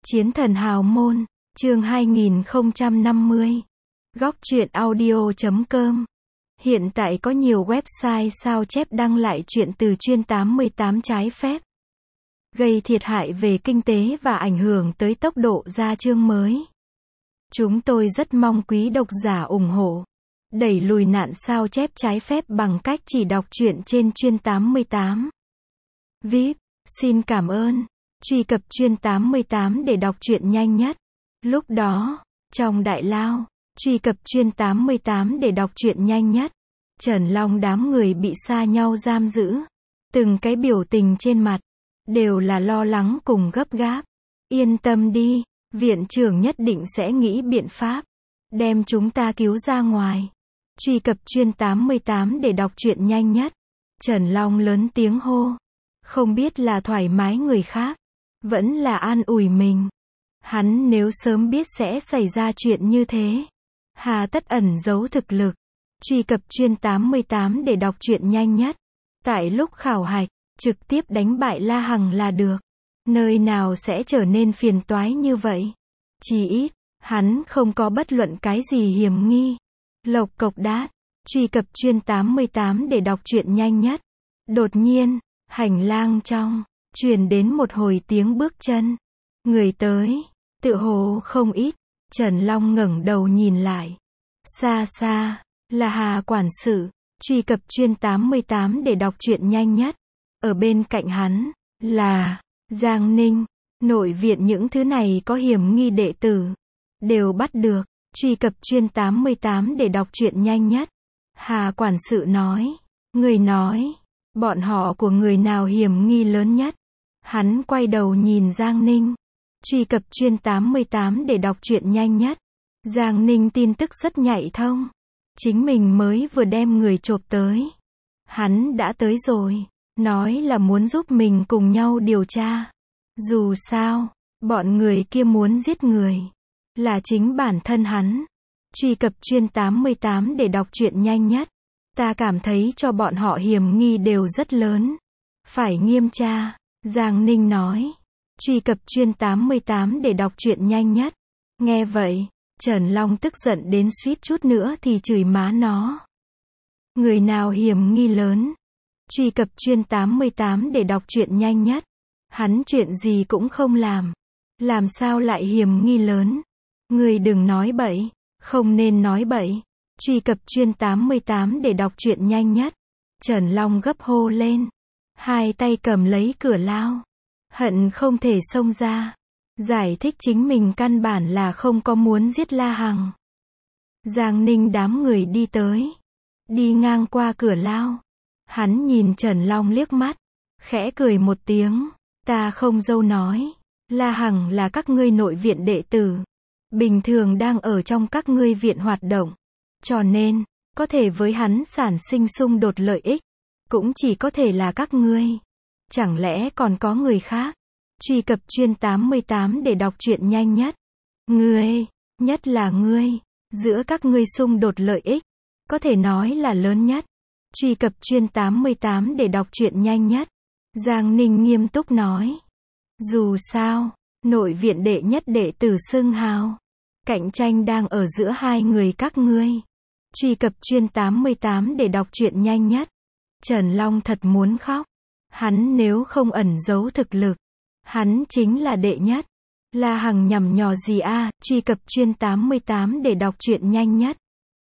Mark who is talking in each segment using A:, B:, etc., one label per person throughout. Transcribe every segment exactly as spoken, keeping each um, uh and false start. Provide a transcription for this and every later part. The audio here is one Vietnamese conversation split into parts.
A: Chiến thần hào môn, chương hai nghìn không trăm năm mươi. Góc truyện audio chấm com. Hiện tại có nhiều website sao chép đăng lại chuyện từ chuyên tám mươi tám trái phép, gây thiệt hại về kinh tế và ảnh hưởng tới tốc độ ra chương mới. Chúng tôi rất mong quý độc giả ủng hộ, đẩy lùi nạn sao chép trái phép bằng cách chỉ đọc truyện trên chuyên tám mươi tám. vê i pê, xin cảm ơn. Truy cập chuyên tám mươi tám để đọc truyện nhanh nhất. Lúc đó, trong đại lao, truy cập chuyên tám mươi tám để đọc truyện nhanh nhất. Trần Long đám người bị xa nhau giam giữ. Từng cái biểu tình trên mặt, đều là lo lắng cùng gấp gáp. Yên tâm đi, viện trưởng nhất định sẽ nghĩ biện pháp, đem chúng ta cứu ra ngoài. Truy cập chuyên tám mươi tám để đọc truyện nhanh nhất. Trần Long lớn tiếng hô. Không biết là thoải mái người khác, vẫn là an ủi mình. Hắn nếu sớm biết sẽ xảy ra chuyện như thế, hà tất ẩn giấu thực lực. Truy cập chuyên tám mươi tám để đọc truyện nhanh nhất. Tại lúc khảo hạch, trực tiếp đánh bại La Hằng là được. Nơi nào sẽ trở nên phiền toái như vậy? Chỉ ít, hắn không có bất luận cái gì hiểm nghi. Lộc cộc đát. Truy cập chuyên tám mươi tám để đọc truyện nhanh nhất. Đột nhiên, hành lang trong, truyền đến một hồi tiếng bước chân. Người tới, tựa hồ không ít. Trần Long ngẩng đầu nhìn lại. Xa xa, là Hà quản sự. Truy cập chuyên tám mươi tám để đọc truyện nhanh nhất. Ở bên cạnh hắn, là Giang Ninh. Nội viện những thứ này có hiểm nghi đệ tử, đều bắt được. Truy cập chuyên tám mươi tám để đọc truyện nhanh nhất. Hà quản sự nói. Người nói, bọn họ của người nào hiểm nghi lớn nhất? Hắn quay đầu nhìn Giang Ninh. Truy cập chuyên tám mươi tám để đọc truyện nhanh nhất. Giang Ninh tin tức rất nhạy thông. Chính mình mới vừa đem người chộp tới. Hắn đã tới rồi. Nói là muốn giúp mình cùng nhau điều tra. Dù sao, bọn người kia muốn giết người, là chính bản thân hắn. Truy cập chuyên tám mươi tám để đọc truyện nhanh nhất. Ta cảm thấy cho bọn họ hiểm nghi đều rất lớn. Phải nghiêm tra. Giang Ninh nói. Truy cập chuyên tám mươi tám để đọc truyện nhanh nhất. Nghe vậy, Trần Long tức giận đến suýt chút nữa thì chửi má nó. Người nào hiểm nghi lớn? Truy cập chuyên tám mươi tám để đọc truyện nhanh nhất. Hắn chuyện gì cũng không làm. Làm sao lại hiểm nghi lớn? Người đừng nói bậy. Không nên nói bậy. Truy cập chuyên tám mươi tám để đọc truyện nhanh nhất. Trần Long gấp hô lên. Hai tay cầm lấy cửa lao. Hận không thể xông ra. Giải thích chính mình căn bản là không có muốn giết La Hằng. Giang Ninh đám người đi tới. Đi ngang qua cửa lao. Hắn nhìn Trần Long liếc mắt. Khẽ cười một tiếng. Ta không dâu nói. La Hằng là các ngươi nội viện đệ tử. Bình thường đang ở trong các ngươi viện hoạt động. Cho nên, có thể với hắn sản sinh xung đột lợi ích. Cũng chỉ có thể là các ngươi. Chẳng lẽ còn có người khác? Truy cập chuyên tám mươi tám để đọc truyện nhanh nhất. Ngươi, nhất là ngươi, giữa các ngươi xung đột lợi ích, có thể nói là lớn nhất. Truy cập chuyên tám mươi tám để đọc truyện nhanh nhất. Giang Ninh nghiêm túc nói. Dù sao, nội viện đệ nhất đệ tử xưng hào. Cạnh tranh đang ở giữa hai người các ngươi. Truy cập chuyên tám mươi tám để đọc truyện nhanh nhất. Trần Long thật muốn khóc. Hắn nếu không ẩn giấu thực lực, hắn chính là đệ nhất. La Hằng nhằm nhò gì a? À? Truy cập chuyên tám mươi tám để đọc truyện nhanh nhất.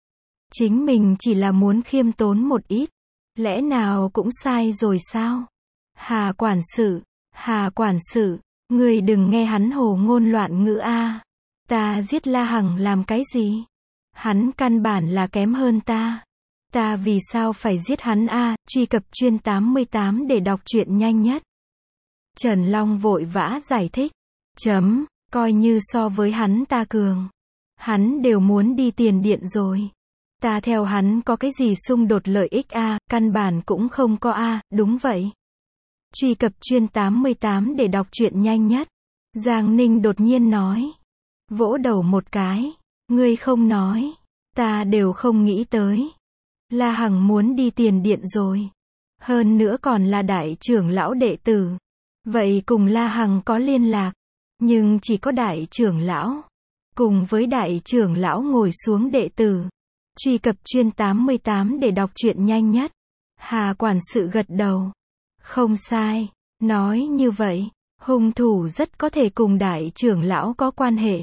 A: Chính mình chỉ là muốn khiêm tốn một ít. Lẽ nào cũng sai rồi sao? Hà quản sự, Hà quản sự, người đừng nghe hắn hồ ngôn loạn ngữ a. À. Ta giết La Hằng làm cái gì? Hắn căn bản là kém hơn ta. Ta vì sao phải giết hắn a? À? Truy cập chuyên tám mươi tám để đọc truyện nhanh nhất. Trần Long vội vã giải thích. Chấm, coi như so với hắn ta cường. Hắn đều muốn đi tiền điện rồi. Ta theo hắn có cái gì xung đột lợi ích a? À? Căn bản cũng không có a. À? Đúng vậy. Truy cập chuyên tám mươi tám để đọc truyện nhanh nhất. Giang Ninh đột nhiên nói. Vỗ đầu một cái. Ngươi không nói. Ta đều không nghĩ tới. La Hằng muốn đi tiền điện rồi. Hơn nữa còn là đại trưởng lão đệ tử. Vậy cùng La Hằng có liên lạc. Nhưng chỉ có đại trưởng lão. Cùng với đại trưởng lão ngồi xuống đệ tử. Truy cập chuyên tám mươi tám để đọc truyện nhanh nhất. Hà quản sự gật đầu. Không sai. Nói như vậy, hung thủ rất có thể cùng đại trưởng lão có quan hệ.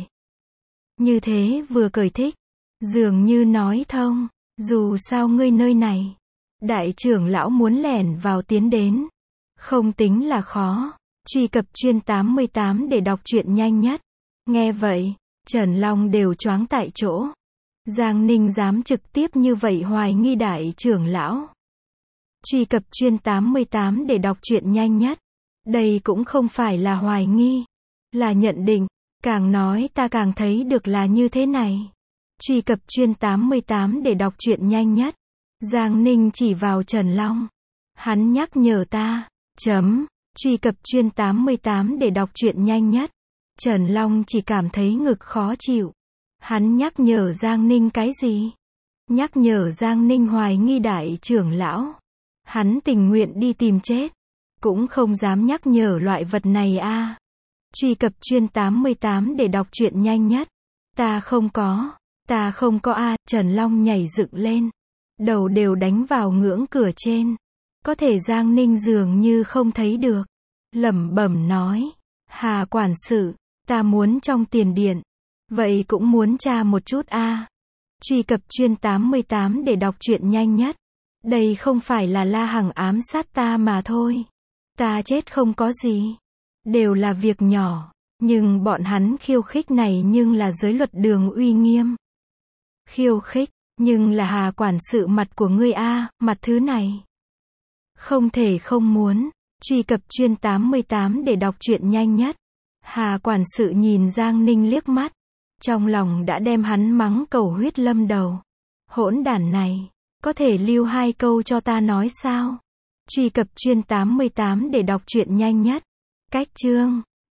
A: Như thế vừa cười thích. Dường như nói thông. Dù sao ngươi nơi này. Đại trưởng lão muốn lẻn vào tiến đến. Không tính là khó. Truy cập chuyên tám mươi tám để đọc truyện nhanh nhất. Nghe vậy, Trần Long đều choáng tại chỗ. Giang Ninh dám trực tiếp như vậy hoài nghi đại trưởng lão. Truy cập chuyên tám mươi tám để đọc truyện nhanh nhất. Đây cũng không phải là hoài nghi. Là nhận định. Càng nói ta càng thấy được là như thế này. Truy cập chuyên tám mươi tám để đọc truyện nhanh nhất. Giang Ninh chỉ vào Trần Long. Hắn nhắc nhở ta. Chấm. Truy cập chuyên tám mươi tám để đọc truyện nhanh nhất. Trần Long chỉ cảm thấy ngực khó chịu. Hắn nhắc nhở Giang Ninh cái gì? Nhắc nhở Giang Ninh hoài nghi đại trưởng lão. Hắn tình nguyện đi tìm chết. Cũng không dám nhắc nhở loại vật này a. À. Truy cập chuyên tám mươi tám để đọc truyện nhanh nhất. Ta không có. Ta không có a. À. Trần Long nhảy dựng lên. Đầu đều đánh vào ngưỡng cửa trên. Có thể Giang Ninh dường như không thấy được. Lẩm bẩm nói. Hà quản sự. Ta muốn trong tiền điện. Vậy cũng muốn tra một chút a. À. Truy cập chuyên tám mươi tám để đọc truyện nhanh nhất. Đây không phải là La Hằng ám sát ta mà thôi. Ta chết không có gì. Đều là việc nhỏ. Nhưng bọn hắn khiêu khích này nhưng là giới luật đường uy nghiêm. Khiêu khích, nhưng là Hà quản sự mặt của ngươi a, à, mặt thứ này. Không thể không muốn. Truy cập chuyên tám mươi tám để đọc truyện nhanh nhất. Hà quản sự nhìn Giang Ninh liếc mắt. Trong lòng đã đem hắn mắng cầu huyết lâm đầu. Hỗn đản này. Có thể lưu hai câu cho ta nói sao? Truy cập chuyên tám mươi tám để đọc truyện nhanh nhất. Cách chương.